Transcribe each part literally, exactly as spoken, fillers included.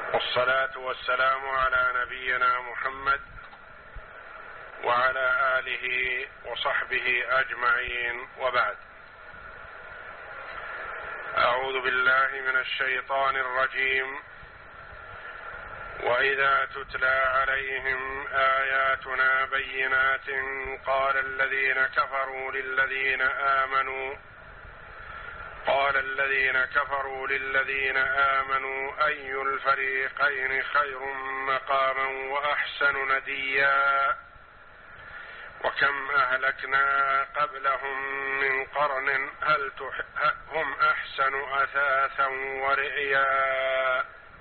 والصلاة والسلام على نبينا محمد وعلى آله وصحبه أجمعين، وبعد. أعوذ بالله من الشيطان الرجيم. وإذا تتلى عليهم آياتنا بينات قال الذين كفروا للذين آمنوا قال الذين كفروا للذين آمنوا أي الفريقين خير مقاما وأحسن نديا وكم أهلكنا قبلهم من قرن هل هم أحسن أثاثا ورئيا.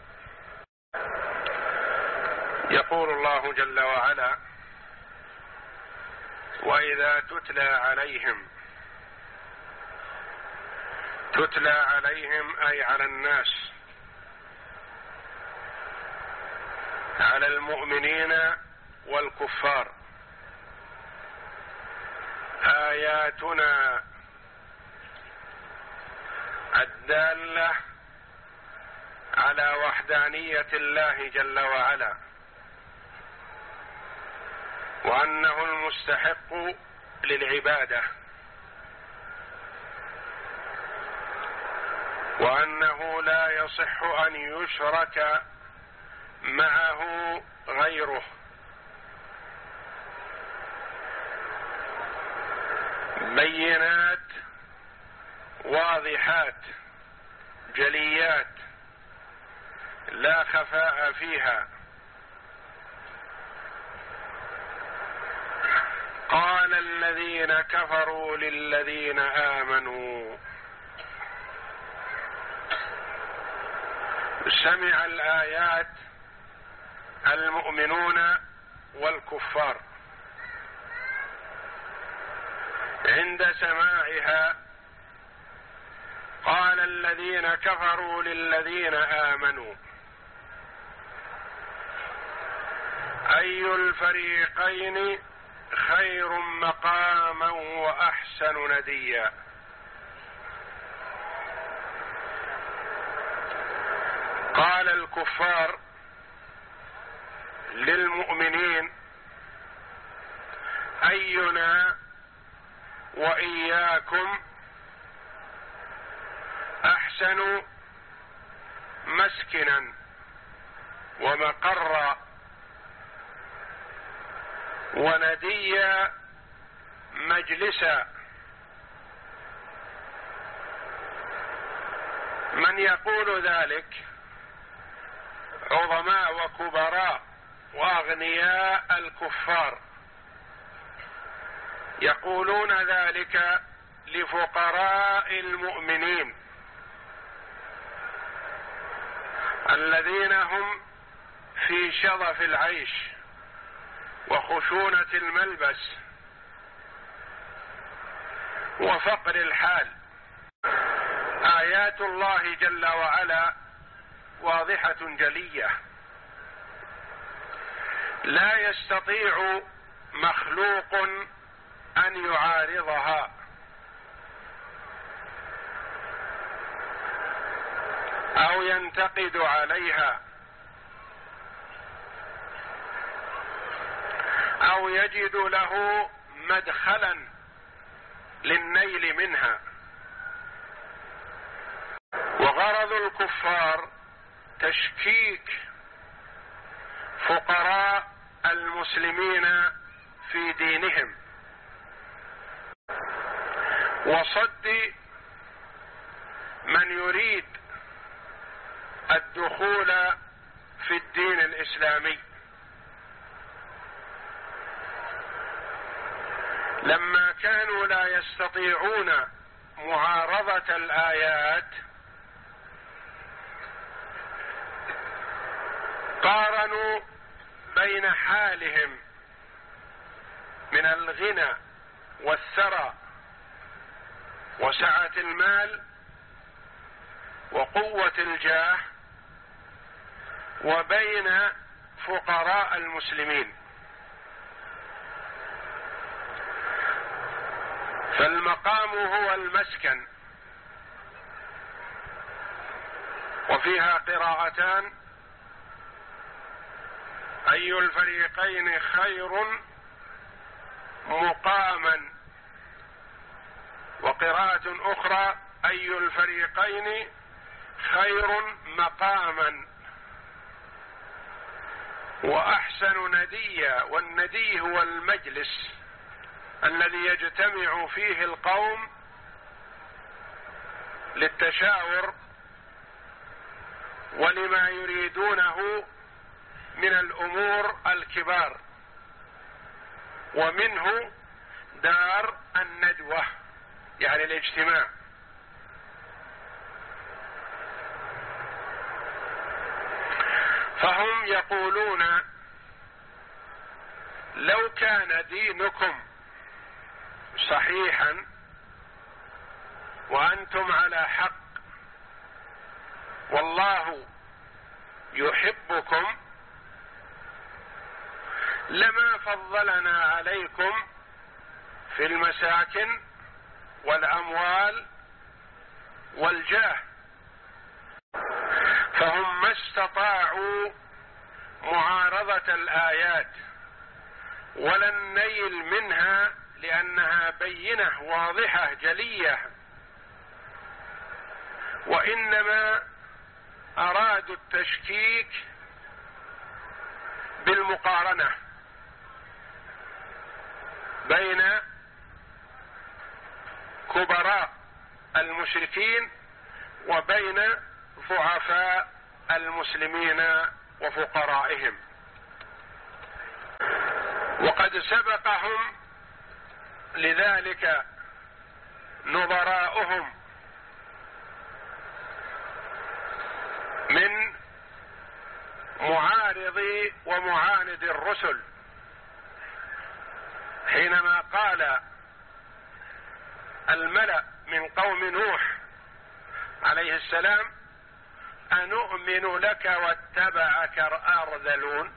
يقول الله جل وعلا: وإذا تتلى عليهم، تتلى عليهم أي على الناس، على المؤمنين والكفار، آياتنا الدالة على وحدانية الله جل وعلا، وأنه المستحق للعبادة، وأنه لا يصح أن يشرك معه غيره، بينات واضحات جليات لا خفاء فيها. قال الذين كفروا للذين آمنوا، سمع الآيات المؤمنون والكفار، عند سماعها قال الذين كفروا للذين آمنوا أي الفريقين خير مقاما وأحسن نديا. قال الكفار للمؤمنين: أينا وإياكم أحسن مسكنا ومقرا ونديا مجلسا. من يقول ذلك؟ عظماء وكبراء واغنياء الكفار يقولون ذلك لفقراء المؤمنين الذين هم في شظف العيش وخشونة الملبس وفقر الحال. آيات الله جل وعلا واضحة جلية، لا يستطيع مخلوق أن يعارضها، أو ينتقد عليها، أو يجد له مدخلا للنيل منها. وغرض الكفار تشكيك فقراء المسلمين في دينهم، وصد من يريد الدخول في الدين الإسلامي. لما كانوا لا يستطيعون معارضة الآيات قارنوا بين حالهم من الغنى والثرى وسعة المال وقوة الجاه وبين فقراء المسلمين. فالمقام هو المسكن، وفيها قراءتان: أي الفريقين خير مقاما، وقراءة أخرى أي الفريقين خير مقاما وأحسن نديا. والندي هو المجلس الذي يجتمع فيه القوم للتشاور ولما يريدونه من الأمور الكبار، ومنه دار الندوة يعني الاجتماع. فهم يقولون لو كان دينكم صحيحا وأنتم على حق والله يحبكم لما فضلنا عليكم في المساكن والأموال والجاه، فهم ما استطاعوا معارضة الآيات ولا النيل منها لأنها بينة واضحة جلية، وإنما أرادوا التشكيك بالمقارنة بين كبراء المشركين وبين ضعفاء المسلمين وفقرائهم. وقد سبقهم لذلك نظراؤهم من معارض ومعاند الرسل حينما قال الملأ من قوم نوح عليه السلام أنؤمن لك واتبعك الأرذلون.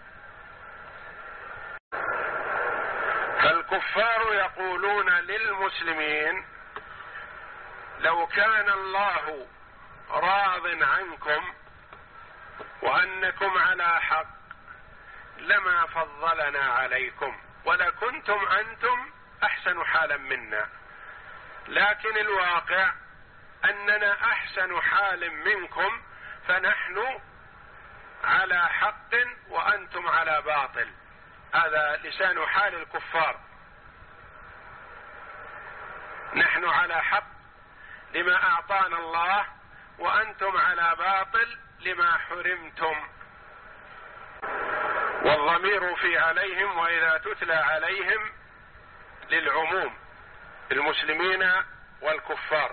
فالكفار يقولون للمسلمين لو كان الله راض عنكم وأنكم على حق لما فضلنا عليكم ولكنتم أنتم أحسن حالا منا، لكن الواقع أننا أحسن حال منكم فنحن على حق وأنتم على باطل. هذا لسان حال الكفار، نحن على حق لما أعطانا الله وأنتم على باطل لما حرمتم. والضمير في عليهم وإذا تتلى عليهم للعموم المسلمين والكفار.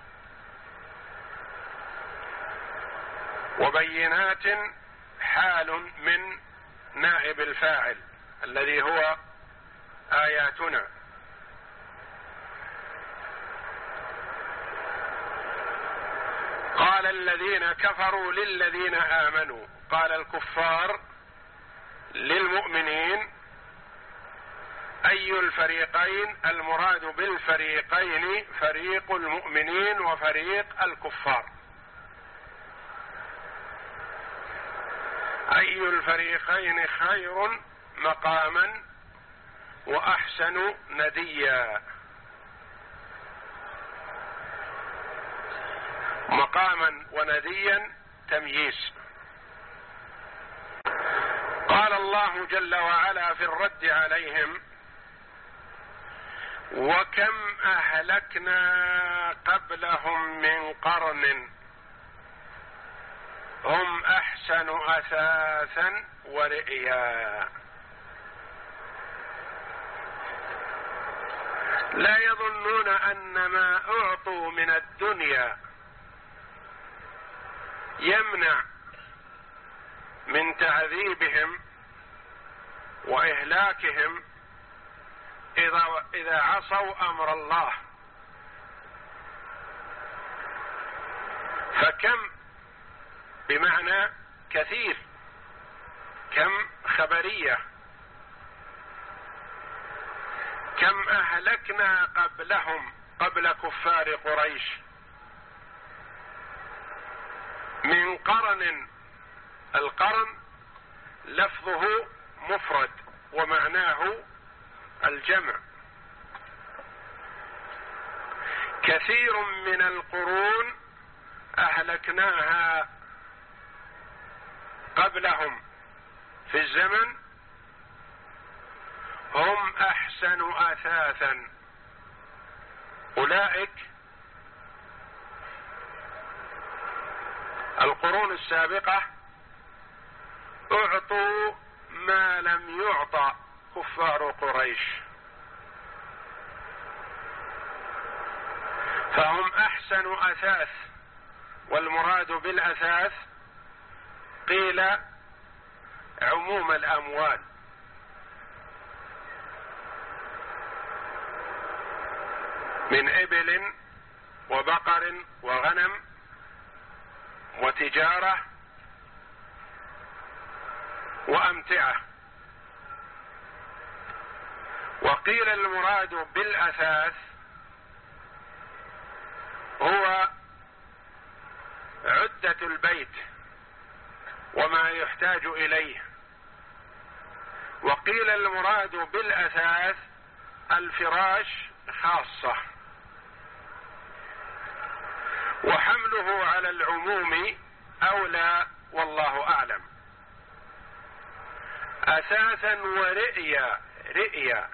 وبينات حال من نائب الفاعل الذي هو آياتنا. قال الذين كفروا للذين آمنوا، قال الكفار للمؤمنين أي الفريقين، المراد بالفريقين فريق المؤمنين وفريق الكفار. أي الفريقين خير مقاما وأحسن نديا. مقاما ونديا تمييز. قال الله جل وعلا في الرد عليهم وكم أهلكنا قبلهم من قرن هم أحسن أثاثا ورئيا. لا يظنون أن ما أعطوا من الدنيا يمنع من تعذيبهم وإهلاكهم إذا إذا عصوا أمر الله. فكم بمعنى كثير، كم خبرية، كم أهلكنا قبلهم قبل كفار قريش من قرن. القرن لفظه مفرد ومعناه الجمع. كثير من القرون أهلكناها قبلهم في الزمن هم أحسن أثاثا. أولئك القرون السابقة أعطوا ما لم يعطى كفار قريش، فهم أحسن أثاث. والمراد بالأثاث قيل عموم الأموال، من إبل وبقر وغنم وتجارة وأمتعة. وقيل المراد بالأثاث هو عدة البيت وما يحتاج إليه. وقيل المراد بالأثاث الفراش خاصة. وحمله على العموم أولى والله أعلم. أثاثا ورئيا، رئيا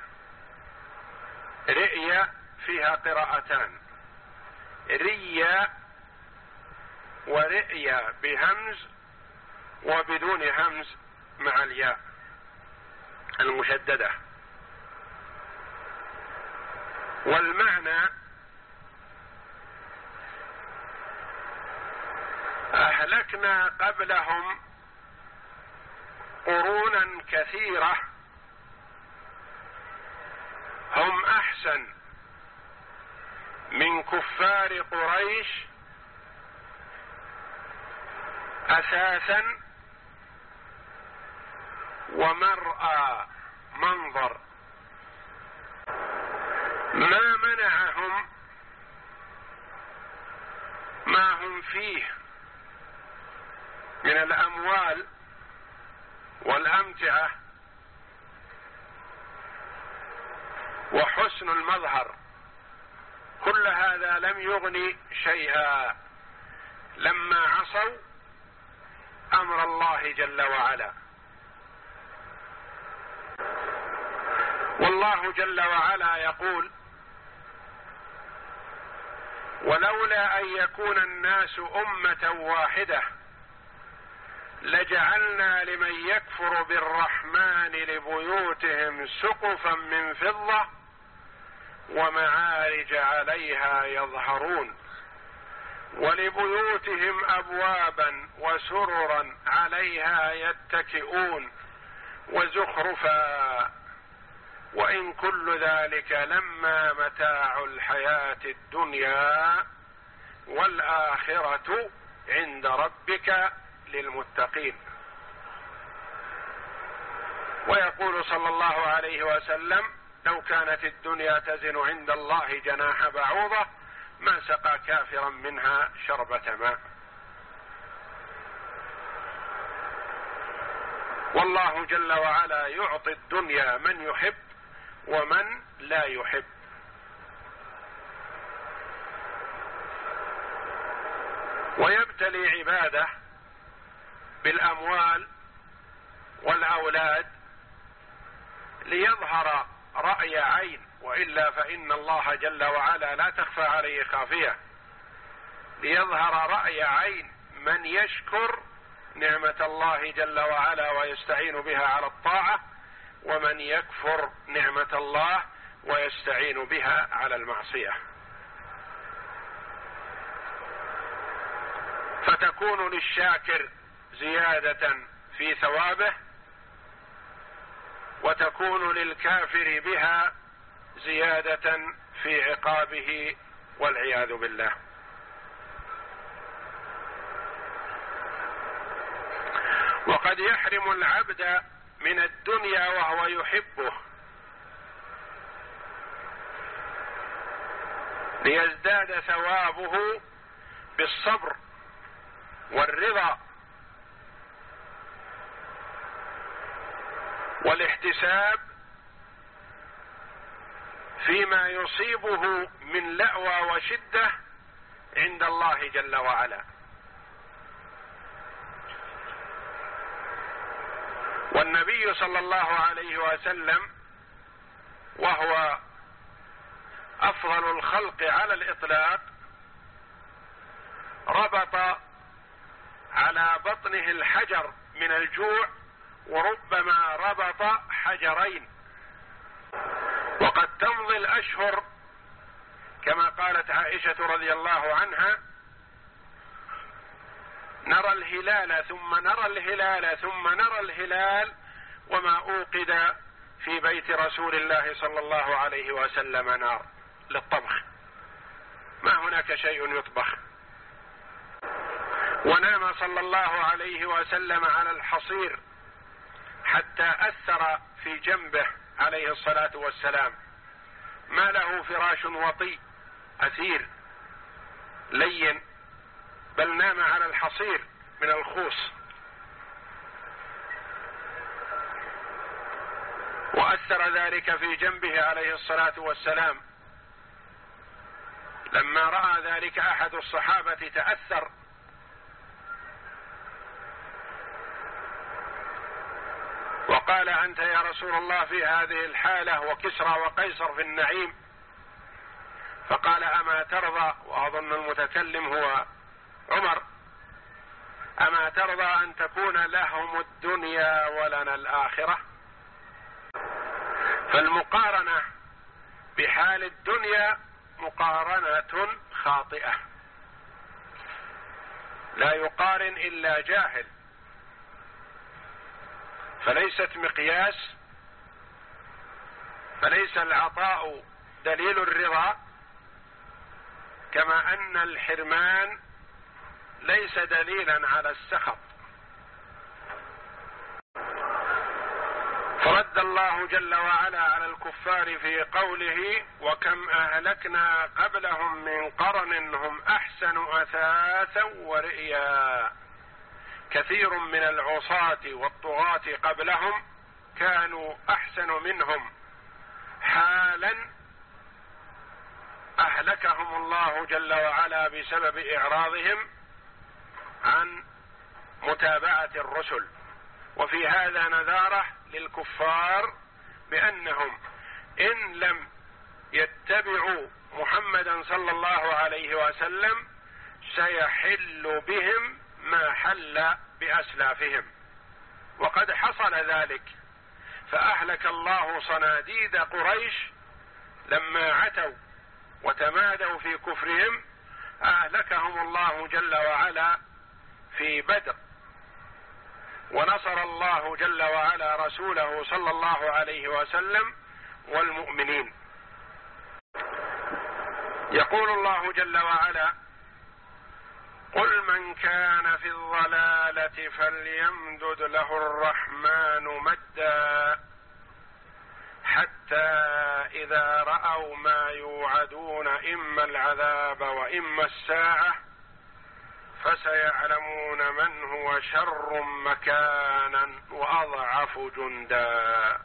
رئيا فيها قراءتان، ريا ورئيا بهمز وبدون همز مع الياء المشددة. والمعنى أهلكنا قبلهم قرونا كثيرة هم أحسن من كفار قريش أساسا ومرأى منظر. ما منعهم ما هم فيه من الأموال والأمتعة وحسن المظهر، كل هذا لم يغني شيئا لما عصوا أمر الله جل وعلا. والله جل وعلا يقول: ولولا أن يكون الناس أمة واحدة لجعلنا لمن يكفر بالرحمن لبيوتهم سقفا من فضة ومعارج عليها يظهرون ولبيوتهم أبوابا وسررا عليها يتكئون وزخرفا وإن كل ذلك لما متاع الحياة الدنيا والآخرة عند ربك للمتقين. ويقول صلى الله عليه وسلم: لو كانت الدنيا تزن عند الله جناح بعوضة ما سقى كافرا منها شربة ماء. والله جل وعلا يعطي الدنيا من يحب ومن لا يحب. ويبتلي عباده بالأموال والأولاد ليظهر رأي عين، وإلا فإن الله جل وعلا لا تخفى عليه خافية، ليظهر رأي عين من يشكر نعمة الله جل وعلا ويستعين بها على الطاعة، ومن يكفر نعمة الله ويستعين بها على المعصية، فتكون للشاكر زيادة في ثوابه وتكون للكافر بها زيادة في عقابه والعياذ بالله. وقد يحرم العبد من الدنيا وهو يحبه ليزداد ثوابه بالصبر والرضا والاحتساب فيما يصيبه من لأوى وشدة عند الله جل وعلا. والنبي صلى الله عليه وسلم وهو أفضل الخلق على الإطلاق ربط على بطنه الحجر من الجوع، وربما ربط حجرين. وقد تمضي الأشهر كما قالت عائشة رضي الله عنها: نرى الهلال ثم نرى الهلال ثم نرى الهلال وما أوقد في بيت رسول الله صلى الله عليه وسلم نار للطبخ، ما هناك شيء يطبخ. ونام صلى الله عليه وسلم على الحصير حتى أثر في جنبه عليه الصلاة والسلام، ما له فراش وطي أثير لين، بل نام على الحصير من الخوص. وأثر ذلك في جنبه عليه الصلاة والسلام. لما رأى ذلك أحد الصحابة تأثر وقال: أنت يا رسول الله في هذه الحالة وكسرى وقيصر في النعيم؟ فقال: أما ترضى، وأظن المتكلم هو عمر، أما ترضى أن تكون لهم الدنيا ولنا الآخرة؟ فالمقارنة بحال الدنيا مقارنة خاطئة، لا يقارن إلا جاهل، فليست مقياس، فليس العطاء دليل الرضا، كما أن الحرمان ليس دليلا على السخط. فرد الله جل وعلا على الكفار في قوله: وكم أهلكنا قبلهم من قرن هم أحسن أثاثا ورئيا. كثير من العصاة والطغاة قبلهم كانوا أحسن منهم حالا، أهلكهم الله جل وعلا بسبب إعراضهم عن متابعة الرسل. وفي هذا نذارة للكفار بأنهم إن لم يتبعوا محمدا صلى الله عليه وسلم سيحل بهم ما حل بأسلافهم، وقد حصل ذلك. فأهلك الله صناديد قريش لما عتوا وتمادوا في كفرهم، أهلكهم الله جل وعلا في بدر. ونصر الله جل وعلا رسوله صلى الله عليه وسلم والمؤمنين. يقول الله جل وعلا: قل من كان في الضلالة فليمدد له الرحمن مدا حتى إذا رأوا ما يوعدون إما العذاب وإما الساعة فسيعلمون من هو شر مكانا وأضعف جندا.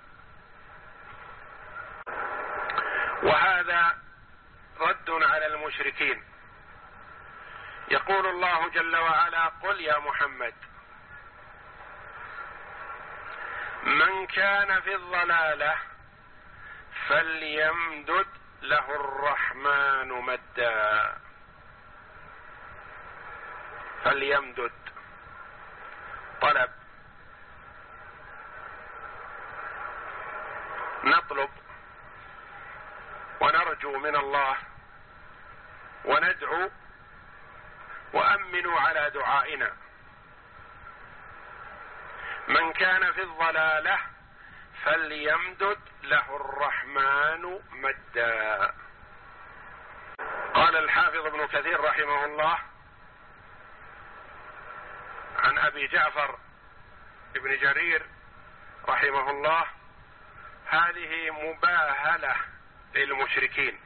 وهذا رد على المشركين. يقول الله جل وعلا: قل يا محمد من كان في الضلالة فليمدد له الرحمن مدا. فليمدد طلب، نطلب ونرجو من الله وندعو وأمنوا على دعائنا. من كان في الضلالة فليمدد له الرحمن مدا. قال الحافظ ابن كثير رحمه الله عن أبي جعفر ابن جرير رحمه الله: هذه مباهلة للمشركين،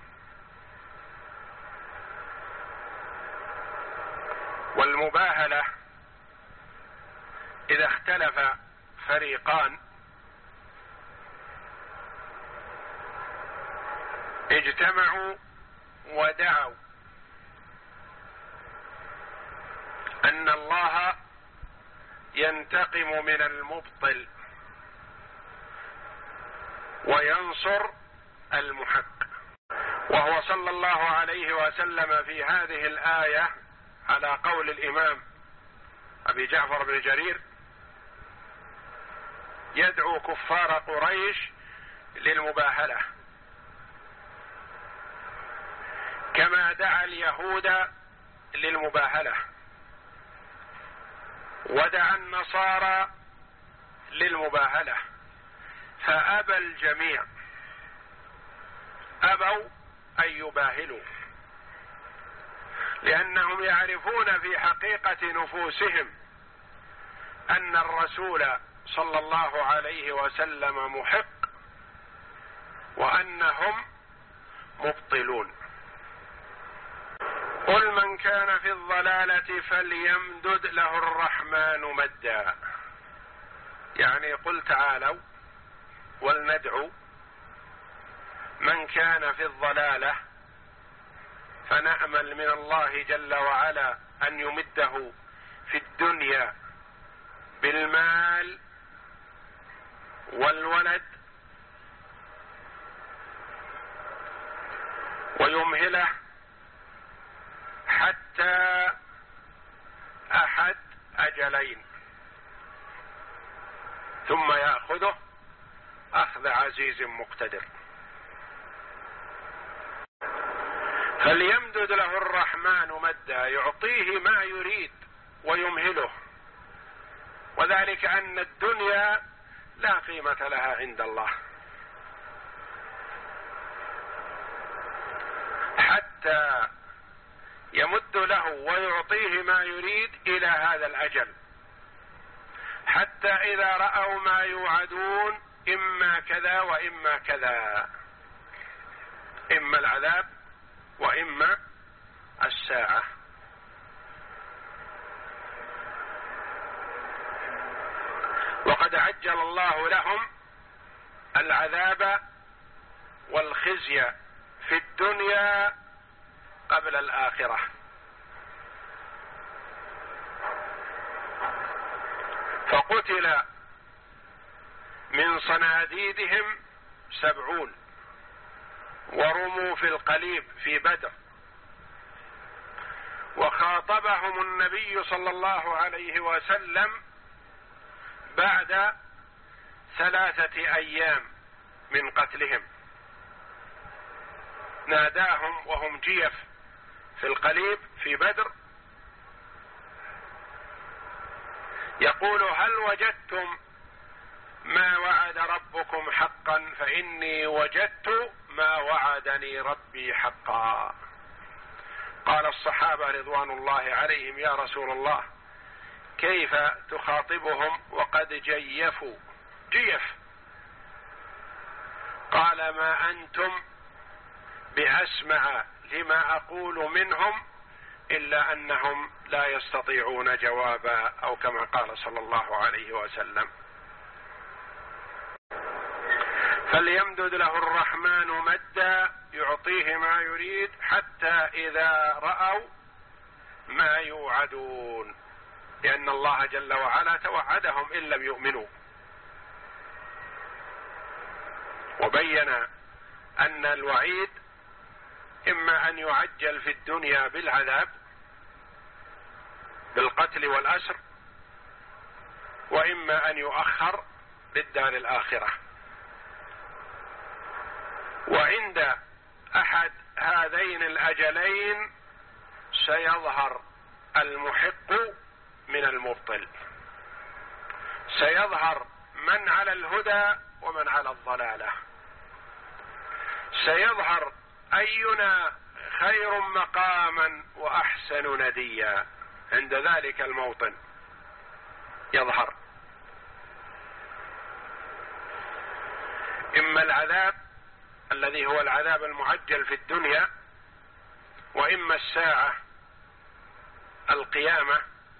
والمباهلة إذا اختلف فريقان اجتمعوا ودعوا أن الله ينتقم من المبطل وينصر المحق. وهو صلى الله عليه وسلم في هذه الآية على قول الإمام أبي جعفر بن جرير يدعو كفار قريش للمباهلة كما دعا اليهود للمباهلة ودعا النصارى للمباهلة، فأبى الجميع، أبوا أن يباهلوا، لأنهم يعرفون في حقيقة نفوسهم أن الرسول صلى الله عليه وسلم محق وأنهم مبطلون. قل من كان في الضلالة فليمدد له الرحمن مدا، يعني قل تعالوا ولندعو من كان في الضلالة فنأمل من الله جل وعلا أن يمده في الدنيا بالمال والولد ويمهله حتى أحد أجلين ثم يأخذه أخذ عزيز مقتدر. فليمدد له الرحمن مدا، يعطيه ما يريد ويمهله، وذلك أن الدنيا لا قيمة لها عند الله، حتى يمد له ويعطيه ما يريد إلى هذا الأجل، حتى إذا رأوا ما يوعدون إما كذا وإما كذا، إما العذاب وإما الساعة. وقد عجل الله لهم العذاب والخزي في الدنيا قبل الآخرة، فقتل من صناديدهم سبعون ورموا في القليب في بدر، وخاطبهم النبي صلى الله عليه وسلم بعد ثلاثة أيام من قتلهم، ناداهم وهم جيف في القليب في بدر يقول هل وجدتم ما وعد ربكم حقا فإني وجدت ما وعدني ربي حقا. قال الصحابة رضوان الله عليهم يا رسول الله كيف تخاطبهم وقد جيفوا جيف؟ قال ما أنتم بأسمع لما أقول منهم إلا أنهم لا يستطيعون جوابا، أو كما قال صلى الله عليه وسلم. فليمدد له الرحمن مدا، يعطيه ما يريد حتى إذا رأوا ما يوعدون، لأن الله جل وعلا توعدهم إن لم يؤمنوا، وبين أن الوعيد إما أن يعجل في الدنيا بالعذاب بالقتل والأسر، وإما أن يؤخر للدار الآخرة. وعند أحد هذين الأجلين سيظهر المحق من المبطل، سيظهر من على الهدى ومن على الضلالة، سيظهر أينا خير مقاما وأحسن نديا. عند ذلك الموطن يظهر إما العذاب الذي هو العذاب المعجل في الدنيا، وإما الساعة القيامة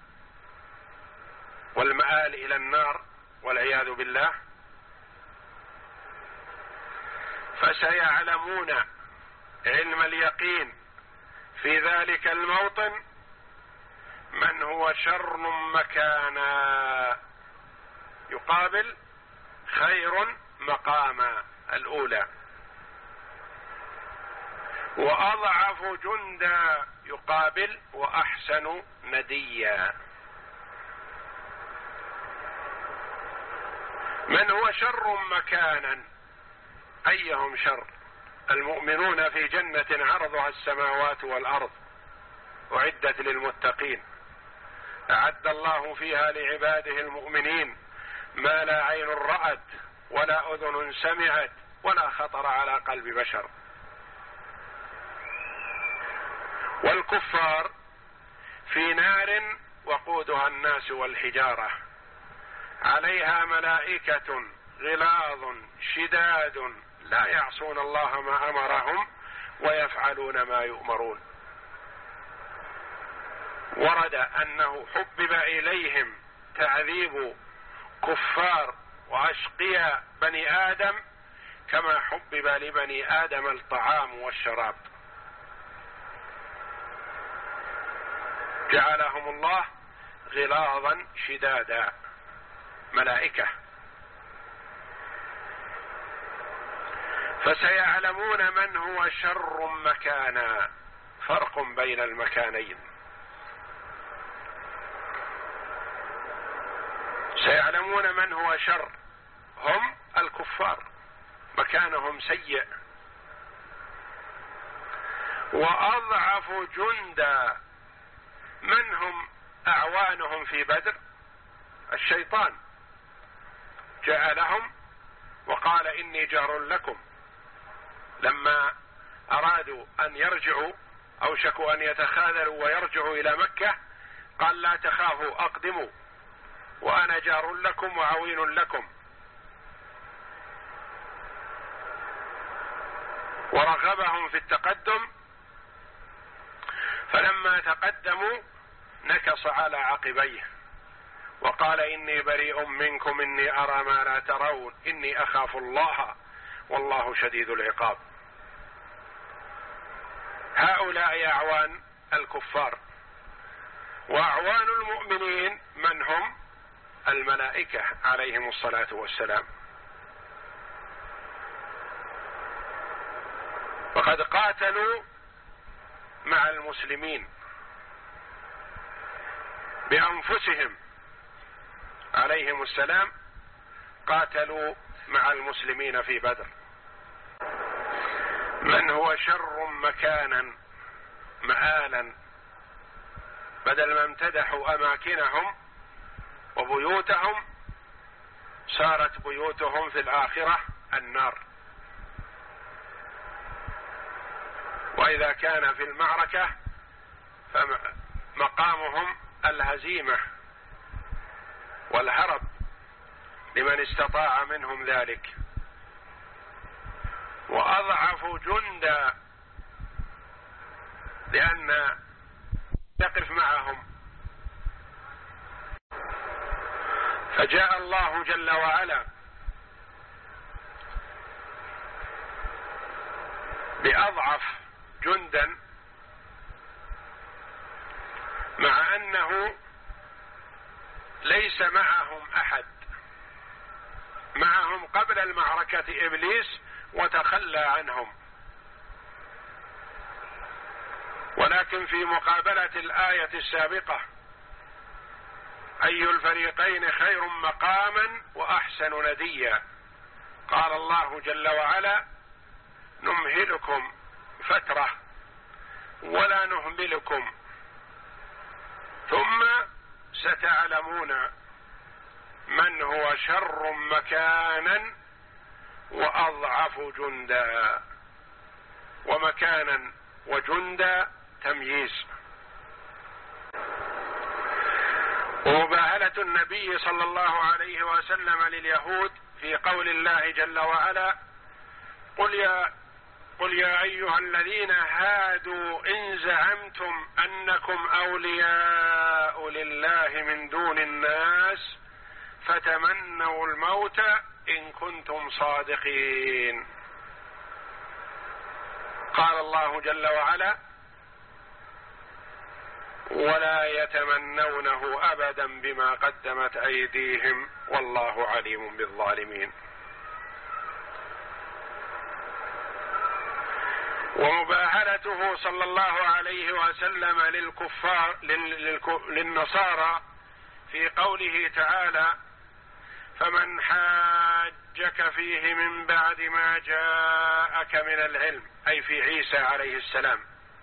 والمآل إلى النار والعياذ بالله. فسيعلمون علم اليقين في ذلك الموطن من هو شر مكانا يقابل خير مقاما الأولى، وأضعف جندا يقابل وأحسن نديا. من هو شر مكانا؟ أيهم شر؟ المؤمنون في جنة عرضها السماوات والأرض أعدت للمتقين، أعد الله فيها لعباده المؤمنين ما لا عين رأت ولا أذن سمعت ولا خطر على قلب بشر. والكفار في نار وقودها الناس والحجارة، عليها ملائكة غلاظ شداد لا يعصون الله ما أمرهم ويفعلون ما يؤمرون. ورد أنه حبب إليهم تعذيب كفار وأشقياء بني آدم كما حبب لبني آدم الطعام والشراب، جعلهم الله غلاظا شدادا ملائكة. فسيعلمون من هو شر مكانا، فرق بين المكانين. سيعلمون من هو شر، هم الكفار مكانهم سيء. وأضعف جندا، من هم أعوانهم في بدر؟ الشيطان جعلهم وقال إني جار لكم، لما أرادوا أن يرجعوا أوشكوا أن يتخاذلوا ويرجعوا إلى مكة قال لا تخافوا أقدموا وأنا جار لكم وعوين لكم، ورغبهم في التقدم. فلما تقدموا نكص على عقبيه وقال إني بريء منكم إني أرى ما لا ترون إني أخاف الله والله شديد العقاب. هؤلاء أعوان الكفار. وأعوان المؤمنين من هم؟ الملائكة عليهم الصلاة والسلام. وقد قاتلوا مع المسلمين بأنفسهم عليهم السلام، قاتلوا مع المسلمين في بدر. من هو شر مكانا مآلا، بدل ما امتدحوا أماكنهم وبيوتهم صارت بيوتهم في الآخرة النار. وإذا كان في المعركة فمقامهم الهزيمة والهرب لمن استطاع منهم ذلك. وأضعف جندا لأن يقف معهم. فجاء الله جل وعلا بأضعف جندا مع أنه ليس معهم أحد، معهم قبل المعركة إبليس وتخلى عنهم، ولكن في مقابلة الآية السابقة أي الفريقين خير مقاما وأحسن نديا، قال الله جل وعلا نمهلكم فترة ولا نهملكم ثم ستعلمون من هو شر مكانا وأضعف جندا. ومكانا وجندا تمييز. ومباهلة النبي صلى الله عليه وسلم لليهود في قول الله جل وعلا قل يا قل يا أيها الذين هادوا إن زعمتم أنكم أولياء لله من دون الناس فتمنوا الموت إن كنتم صادقين. قال الله جل وعلا: ولا يتمنونه أبدا بما قدمت أيديهم والله عليم بالظالمين. ومباهلته صلى الله عليه وسلم للكفار للنصارى في قوله تعالى: فمن حاجك فيه من بعد ما جاءك من العلم، أي في عيسى عليه السلام،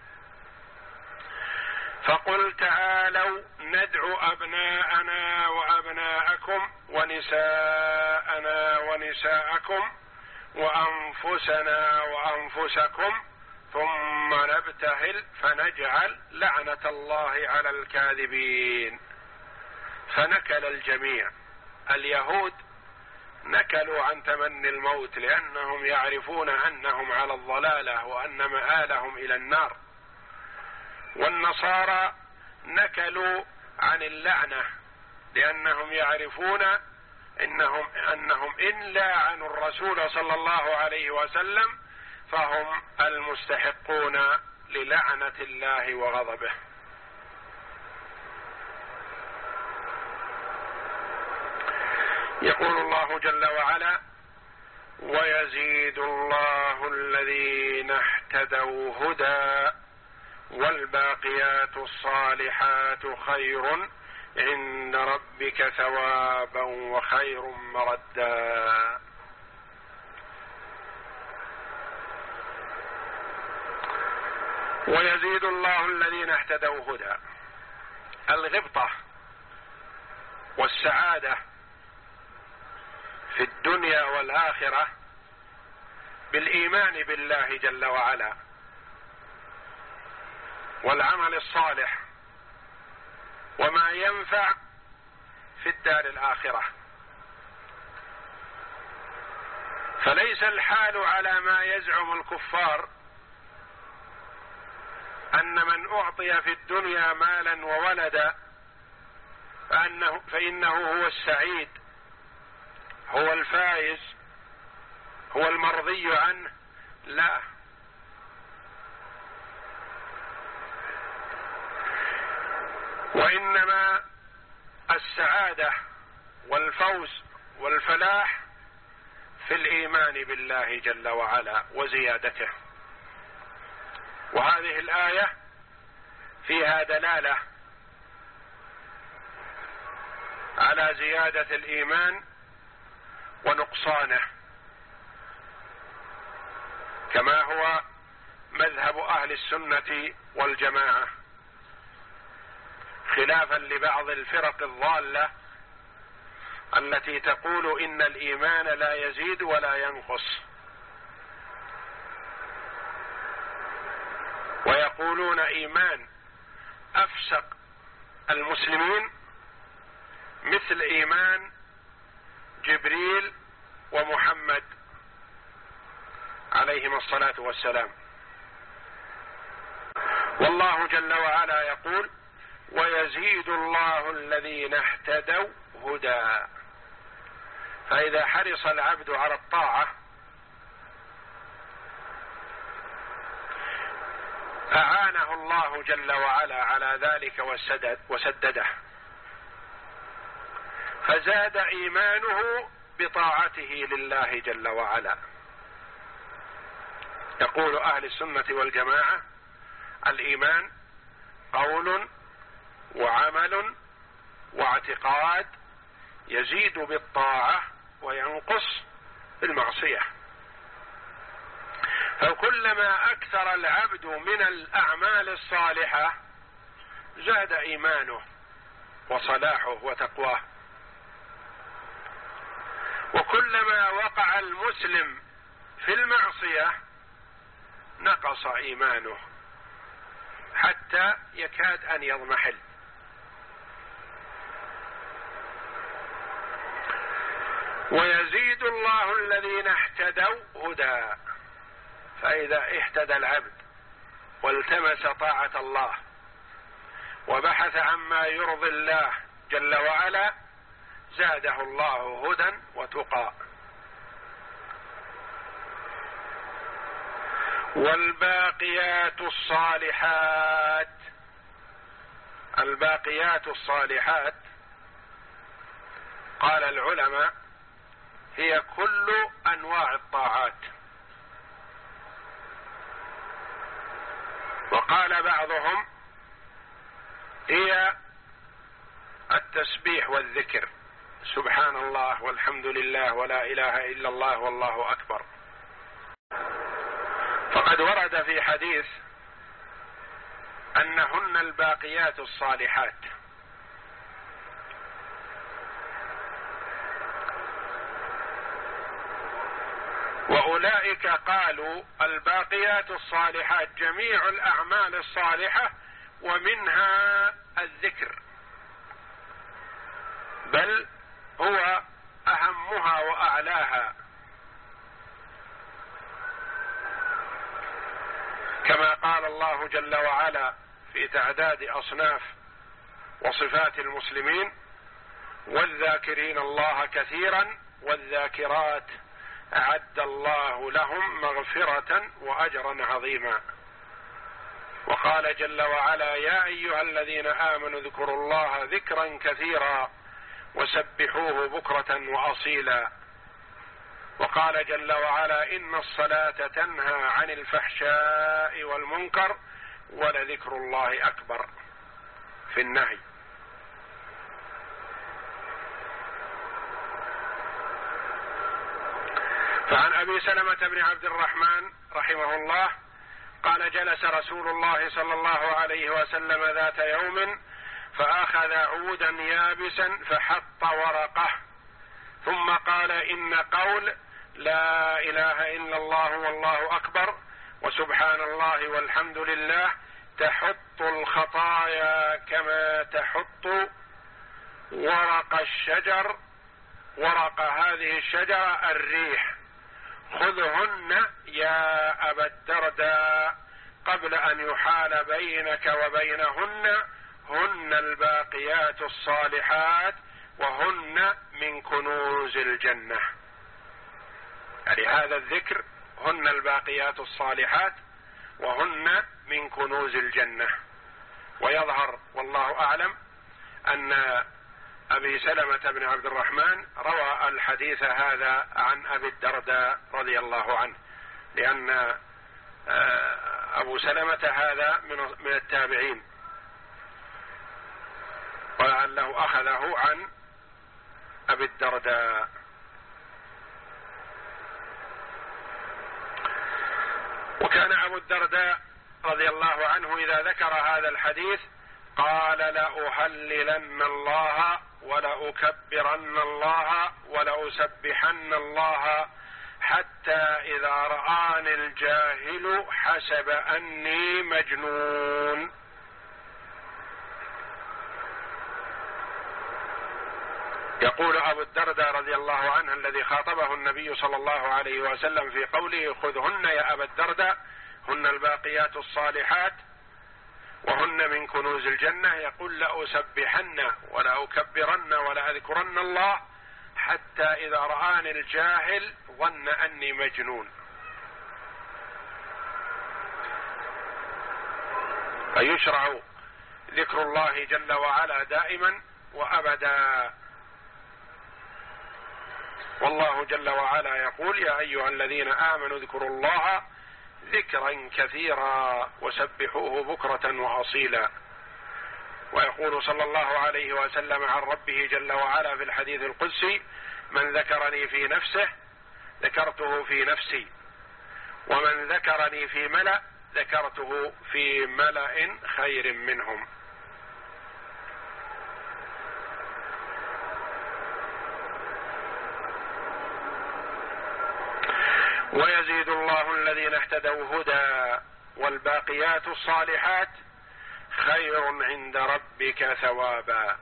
فقل تعالوا ندعو أبناءنا وأبناءكم ونساءنا ونساءكم وأنفسنا وأنفسكم ثم نبتهل فنجعل لعنة الله على الكاذبين. فنكل الجميع. اليهود نكلوا عن تمني الموت لأنهم يعرفون أنهم على الضلالة وأن مآلهم إلى النار، والنصارى نكلوا عن اللعنة لأنهم يعرفون إنهم أنهم إن لاعنوا الرسول صلى الله عليه وسلم فهم المستحقون للعنة الله وغضبه. يقول الله جل وعلا: ويزيد الله الذين اهتدوا هدى والباقيات الصالحات خير عند ربك ثوابا وخير مردا. ويزيد الله الذين اهتدوا هدى. الغبطة والسعادة في الدنيا والآخرة بالإيمان بالله جل وعلا والعمل الصالح وما ينفع في الدار الآخرة. فليس الحال على ما يزعم الكفار أن من أعطي في الدنيا مالا وولدا فأنه فإنه هو السعيد، هو الفائز، هو المرضي عنه. لا، وإنما السعادة والفوز والفلاح في الإيمان بالله جل وعلا وزيادته. وهذه الآية فيها دلالة على زيادة الإيمان ونقصانه، كما هو مذهب أهل السنة والجماعة، خلافا لبعض الفرق الضالة التي تقول إن الإيمان لا يزيد ولا ينقص، ويقولون إيمان أفسق المسلمين مثل إيمان جبريل ومحمد عليهما الصلاة والسلام. والله جل وعلا يقول: ويزيد الله الذين اهتدوا هدى. فإذا حرص العبد على الطاعة أعانه الله جل وعلا على ذلك وسدد وسدده، فزاد إيمانه بطاعته لله جل وعلا. يقول أهل السنة والجماعة: الإيمان قول وعمل واعتقاد، يزيد بالطاعة وينقص بالمعصية. فكلما أكثر العبد من الأعمال الصالحة زاد إيمانه وصلاحه وتقواه، وكلما وقع المسلم في المعصية نقص إيمانه حتى يكاد أن يضمحل. ويزيد الله الذين اهتدوا هدى. فإذا اهتدى العبد والتمس طاعة الله وبحث عما يرضي الله جل وعلا زاده الله هدى وتقى. والباقيات الصالحات، الباقيات الصالحات قال العلماء هي كل أنواع الطاعات. وقال بعضهم هي التسبيح والذكر، سبحان الله والحمد لله ولا إله إلا الله والله أكبر. فقد ورد في حديث أنهن الباقيات الصالحات، وأولئك قالوا الباقيات الصالحات جميع الأعمال الصالحة ومنها الذكر، بل هو أهمها وأعلاها، كما قال الله جل وعلا في تعداد أصناف وصفات المسلمين: والذاكرين الله كثيرا والذاكرات أعد الله لهم مغفرة وأجرا عظيما. وقال جل وعلا: يا أيها الذين آمنوا اذكروا الله ذكرا كثيرا وسبحوه بكرة وأصيلا. وقال جل وعلا: إن الصلاة تنهى عن الفحشاء والمنكر ولذكر الله أكبر في النهي. فعن أبي سلمة بن عبد الرحمن رحمه الله قال: جلس رسول الله صلى الله عليه وسلم ذات يوم فأخذ عودا يابسا فحط ورقه، ثم قال: إن قول لا إله إلا الله والله أكبر وسبحان الله والحمد لله تحط الخطايا كما تحط ورق الشجر ورق هذه الشجرة الريح، خذهن يا أبا الدرداء قبل أن يحال بينك وبينهن، هن الباقيات الصالحات وهن من كنوز الجنة. يعني هذا الذكر هن الباقيات الصالحات وهن من كنوز الجنة. ويظهر والله أعلم أن أبي سلمة بن عبد الرحمن روى الحديث هذا عن أبي الدرداء رضي الله عنه، لأن أبو سلمة هذا من التابعين، ولعله أخذه عن أبي الدرداء. وكان أبو الدرداء رضي الله عنه إذا ذكر هذا الحديث قال: لأهللن الله ولأكبرن الله ولأسبحن الله حتى إذا رآني الجاهل حسب أني مجنون. يقول أبو الدرداء رضي الله عنه الذي خاطبه النبي صلى الله عليه وسلم في قوله: خذهن يا أبا الدرداء، هن الباقيات الصالحات وهن من كنوز الجنة، يقول: لأسبحن ولأكبرن ولأذكرن الله حتى إذا رآني الجاهل ظن أني مجنون. فيشرع ذكر الله جل وعلا دائما وأبدا. والله جل وعلا يقول: يا أيها الذين آمنوا اذكروا الله ذكرا كثيرا وسبحوه بكرة وأصيلا. ويقول صلى الله عليه وسلم عن ربه جل وعلا في الحديث القدسي: من ذكرني في نفسه ذكرته في نفسي، ومن ذكرني في ملأ ذكرته في ملأ خير منهم. ويزيد الله الذين اهتدوا هدى والباقيات الصالحات خير عند ربك ثوابا.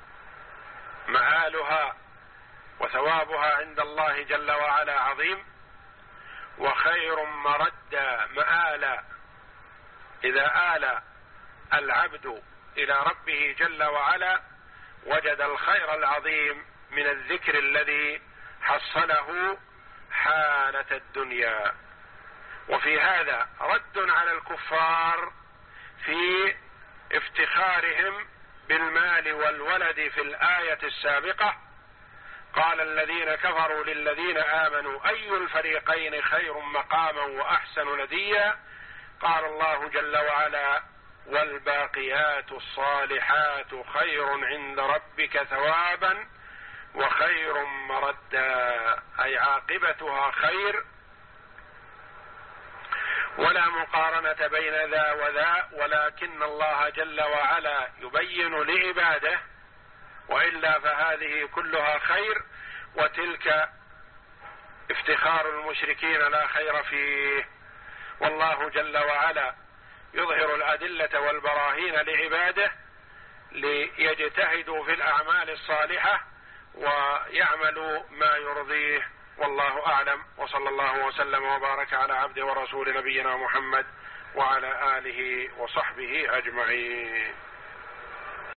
مآلها وثوابها عند الله جل وعلا عظيم، وخير مردا مآلا. إذا آل العبد إلى ربه جل وعلا وجد الخير العظيم من الذكر الذي حصله حالة الدنيا. وفي هذا رد على الكفار في افتخارهم بالمال والولد في الآية السابقة. قال الذين كفروا للذين آمنوا أي الفريقين خير مقاما وأحسن نديا. قال الله جل وعلا والباقيات الصالحات خير عند ربك ثوابا وخير مردا، أي عاقبتها خير، ولا مقارنة بين ذا وذا، ولكن الله جل وعلا يبين لعباده، وإلا فهذه كلها خير، وتلك افتخار المشركين لا خير فيه. والله جل وعلا يظهر الأدلة والبراهين لعباده ليجتهدوا في الأعمال الصالحة ويعملوا ما يرضيه. والله أعلم، وصلى الله وسلم وبارك على عبد ورسول نبينا محمد وعلى آله وصحبه أجمعين.